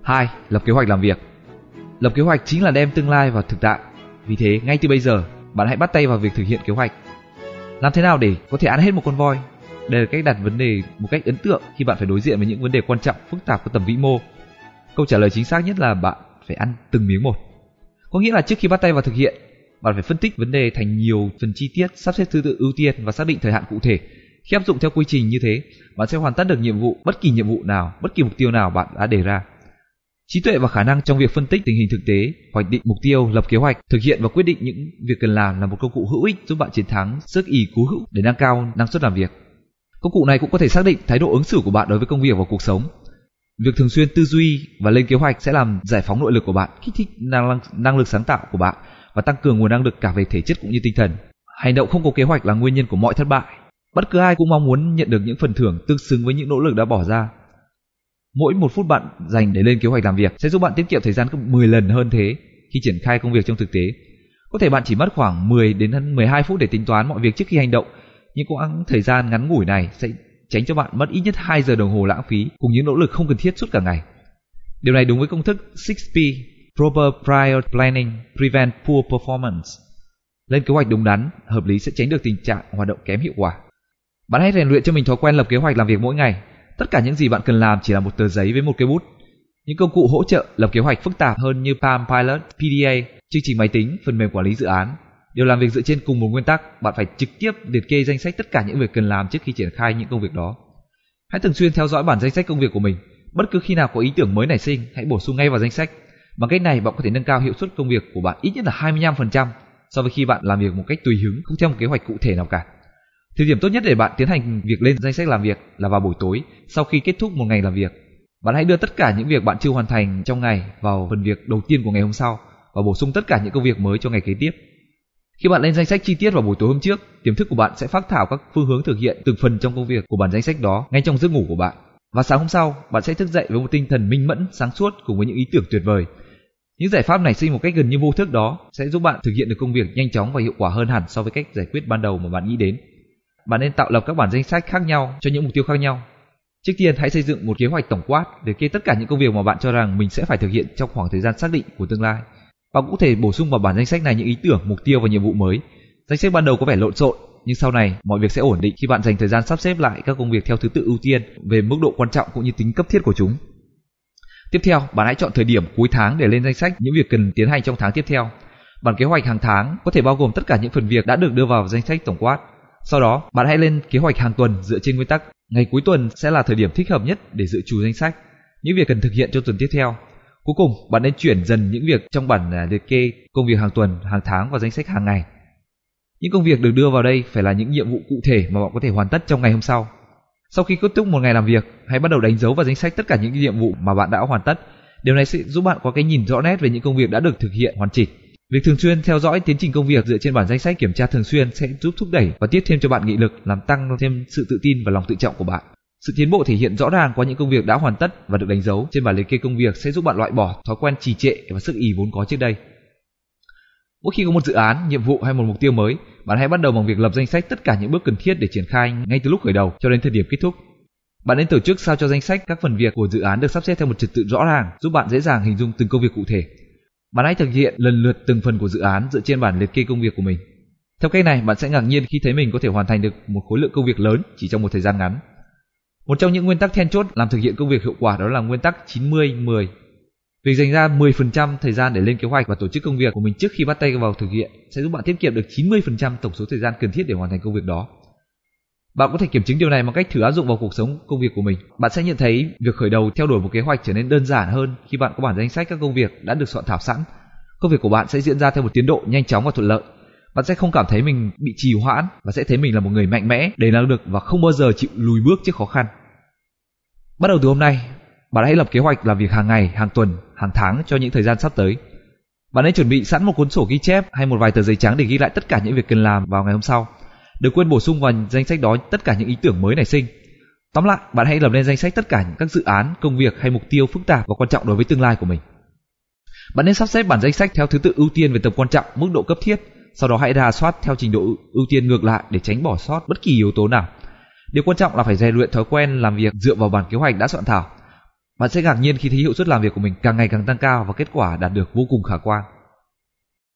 2. Lập kế hoạch làm việc. Lập kế hoạch chính là đem tương lai vào thực tại. Vì thế, ngay từ bây giờ, bạn hãy bắt tay vào việc thực hiện kế hoạch. Làm thế nào để có thể ăn hết một con voi? Đây là cách đặt vấn đề một cách ấn tượng khi bạn phải đối diện với những vấn đề quan trọng, phức tạp có tầm vĩ mô. Câu trả lời chính xác nhất là bạn phải ăn từng miếng một. Có nghĩa là trước khi bắt tay vào thực hiện, bạn phải phân tích vấn đề thành nhiều phần chi tiết, sắp xếp thứ tự ưu tiên và xác định thời hạn cụ thể. Khi áp dụng theo quy trình như thế, bạn sẽ hoàn tất được bất kỳ nhiệm vụ nào, bất kỳ mục tiêu nào bạn đã đề ra. Trí tuệ và khả năng trong việc phân tích tình hình thực tế, hoạch định mục tiêu, lập kế hoạch, thực hiện và quyết định những việc cần làm là một công cụ hữu ích giúp bạn chiến thắng sức ì cố hữu để nâng cao năng suất làm việc. Công cụ này cũng có thể xác định thái độ ứng xử của bạn đối với công việc và cuộc sống. Việc thường xuyên tư duy và lên kế hoạch sẽ làm giải phóng nội lực của bạn, kích thích năng lực sáng tạo của bạn và tăng cường nguồn năng lực cả về thể chất cũng như tinh thần. Hành động không có kế hoạch là nguyên nhân của mọi thất bại. Bất cứ ai cũng mong muốn nhận được những phần thưởng tương xứng với những nỗ lực đã bỏ ra. Mỗi 1 phút bạn dành để lên kế hoạch làm việc sẽ giúp bạn tiết kiệm thời gian gấp 10 lần hơn thế khi triển khai công việc trong thực tế. Có thể bạn chỉ mất khoảng 10 đến 12 phút để tính toán mọi việc trước khi hành động, nhưng quãng thời gian ngắn ngủi này sẽ tránh cho bạn mất ít nhất 2 giờ đồng hồ lãng phí cùng những nỗ lực không cần thiết suốt cả ngày. Điều này đúng với công thức 6P, Proper Prior Planning Prevent Poor Performance. Lên kế hoạch đúng đắn, hợp lý sẽ tránh được tình trạng hoạt động kém hiệu quả. Bạn hãy rèn luyện cho mình thói quen lập kế hoạch làm việc mỗi ngày. Tất cả những gì bạn cần làm chỉ là một tờ giấy với một cây bút. Những công cụ hỗ trợ lập kế hoạch phức tạp hơn như Palm Pilot, PDA, chương trình máy tính, phần mềm quản lý dự án đều làm việc dựa trên cùng một nguyên tắc. Bạn phải trực tiếp liệt kê danh sách tất cả những việc cần làm trước khi triển khai những công việc đó. Hãy thường xuyên theo dõi bản danh sách công việc của mình. Bất cứ khi nào có ý tưởng mới nảy sinh, hãy bổ sung ngay vào danh sách. Bằng cách này, bạn có thể nâng cao hiệu suất công việc của bạn ít nhất là 25% so với khi bạn làm việc một cách tùy hứng, không theo một kế hoạch cụ thể nào cả. Thời điểm tốt nhất để bạn tiến hành việc lên danh sách làm việc là vào buổi tối sau khi kết thúc một ngày làm việc. Bạn hãy đưa tất cả những việc bạn chưa hoàn thành trong ngày vào phần việc đầu tiên của ngày hôm sau và bổ sung tất cả những công việc mới cho ngày kế tiếp. Khi bạn lên danh sách chi tiết vào buổi tối hôm trước, tiềm thức của bạn sẽ phác thảo các phương hướng thực hiện từng phần trong công việc của bản danh sách đó ngay trong giấc ngủ của bạn. Và sáng hôm sau, bạn sẽ thức dậy với một tinh thần minh mẫn, sáng suốt cùng với những ý tưởng tuyệt vời. Những giải pháp nảy sinh một cách gần như vô thức đó sẽ giúp bạn thực hiện được công việc nhanh chóng và hiệu quả hơn hẳn so với cách giải quyết ban đầu mà bạn nghĩ đến. Bạn nên tạo lập các bản danh sách khác nhau cho những mục tiêu khác nhau. Trước tiên, hãy xây dựng một kế hoạch tổng quát để kê tất cả những công việc mà bạn cho rằng mình sẽ phải thực hiện trong khoảng thời gian xác định của tương lai. Bạn cũng có thể bổ sung vào bản danh sách này những ý tưởng, mục tiêu và nhiệm vụ mới. Danh sách ban đầu có vẻ lộn xộn, nhưng sau này mọi việc sẽ ổn định khi bạn dành thời gian sắp xếp lại các công việc theo thứ tự ưu tiên về mức độ quan trọng cũng như tính cấp thiết của chúng. Tiếp theo, bạn hãy chọn thời điểm cuối tháng để lên danh sách những việc cần tiến hành trong tháng tiếp theo. Bản kế hoạch hàng tháng có thể bao gồm tất cả những phần việc đã được đưa vào danh sách tổng quát. Sau đó, bạn hãy lên kế hoạch hàng tuần dựa trên nguyên tắc ngày cuối tuần sẽ là thời điểm thích hợp nhất để dự trù danh sách những việc cần thực hiện cho tuần tiếp theo. Cuối cùng, bạn nên chuyển dần những việc trong bản liệt kê công việc hàng tuần, hàng tháng vào danh sách hàng ngày. Những công việc được đưa vào đây phải là những nhiệm vụ cụ thể mà bạn có thể hoàn tất trong ngày hôm sau. Sau khi kết thúc một ngày làm việc, hãy bắt đầu đánh dấu vào danh sách tất cả những nhiệm vụ mà bạn đã hoàn tất. Điều này sẽ giúp bạn có cái nhìn rõ nét về những công việc đã được thực hiện hoàn chỉnh. Việc thường xuyên theo dõi tiến trình công việc dựa trên bản danh sách kiểm tra thường xuyên sẽ giúp thúc đẩy và tiếp thêm cho bạn nghị lực, làm tăng thêm sự tự tin và lòng tự trọng của bạn. Sự tiến bộ thể hiện rõ ràng qua những công việc đã hoàn tất và được đánh dấu trên bản liệt kê công việc sẽ giúp bạn loại bỏ thói quen trì trệ và sức ì vốn có trước đây. Mỗi khi có một dự án, nhiệm vụ hay một mục tiêu mới, bạn hãy bắt đầu bằng việc lập danh sách tất cả những bước cần thiết để triển khai ngay từ lúc khởi đầu cho đến thời điểm kết thúc. Bạn nên tổ chức sao cho danh sách các phần việc của dự án được sắp xếp theo một trật tự rõ ràng, giúp bạn dễ dàng hình dung từng công việc cụ thể. Bạn hãy thực hiện lần lượt từng phần của dự án dựa trên bản liệt kê công việc của mình. Theo cách này, bạn sẽ ngạc nhiên khi thấy mình có thể hoàn thành được một khối lượng công việc lớn chỉ trong một thời gian ngắn. Một trong những nguyên tắc then chốt làm thực hiện công việc hiệu quả đó là nguyên tắc 90-10. Việc dành ra 10% thời gian để lên kế hoạch và tổ chức công việc của mình trước khi bắt tay vào thực hiện sẽ giúp bạn tiết kiệm được 90% tổng số thời gian cần thiết để hoàn thành công việc đó. Bạn có thể kiểm chứng điều này bằng cách thử áp dụng vào cuộc sống công việc của mình. Bạn sẽ nhận thấy việc khởi đầu theo đuổi một kế hoạch trở nên đơn giản hơn khi bạn có bản danh sách các công việc đã được soạn thảo sẵn. Công việc của bạn sẽ diễn ra theo một tiến độ nhanh chóng và thuận lợi. Bạn sẽ không cảm thấy mình bị trì hoãn và sẽ thấy mình là một người mạnh mẽ, đầy năng lực và không bao giờ chịu lùi bước trước khó khăn. Bắt đầu từ hôm nay, bạn hãy lập kế hoạch làm việc hàng ngày, hàng tuần, hàng tháng cho những thời gian sắp tới. Bạn hãy chuẩn bị sẵn một cuốn sổ ghi chép hay một vài tờ giấy trắng để ghi lại tất cả những việc cần làm vào ngày hôm sau. Đừng quên bổ sung vào danh sách đó tất cả những ý tưởng mới nảy sinh. Tóm lại, bạn hãy lập lên danh sách tất cả các dự án, công việc hay mục tiêu phức tạp và quan trọng đối với tương lai của mình. Bạn nên sắp xếp bản danh sách theo thứ tự ưu tiên về tầm quan trọng, mức độ cấp thiết. Sau đó hãy rà soát theo trình độ ưu tiên ngược lại để tránh bỏ sót bất kỳ yếu tố nào. Điều quan trọng là phải rèn luyện thói quen làm việc dựa vào bản kế hoạch đã soạn thảo. Bạn sẽ ngạc nhiên khi thấy hiệu suất làm việc của mình càng ngày càng tăng cao và kết quả đạt được vô cùng khả quan.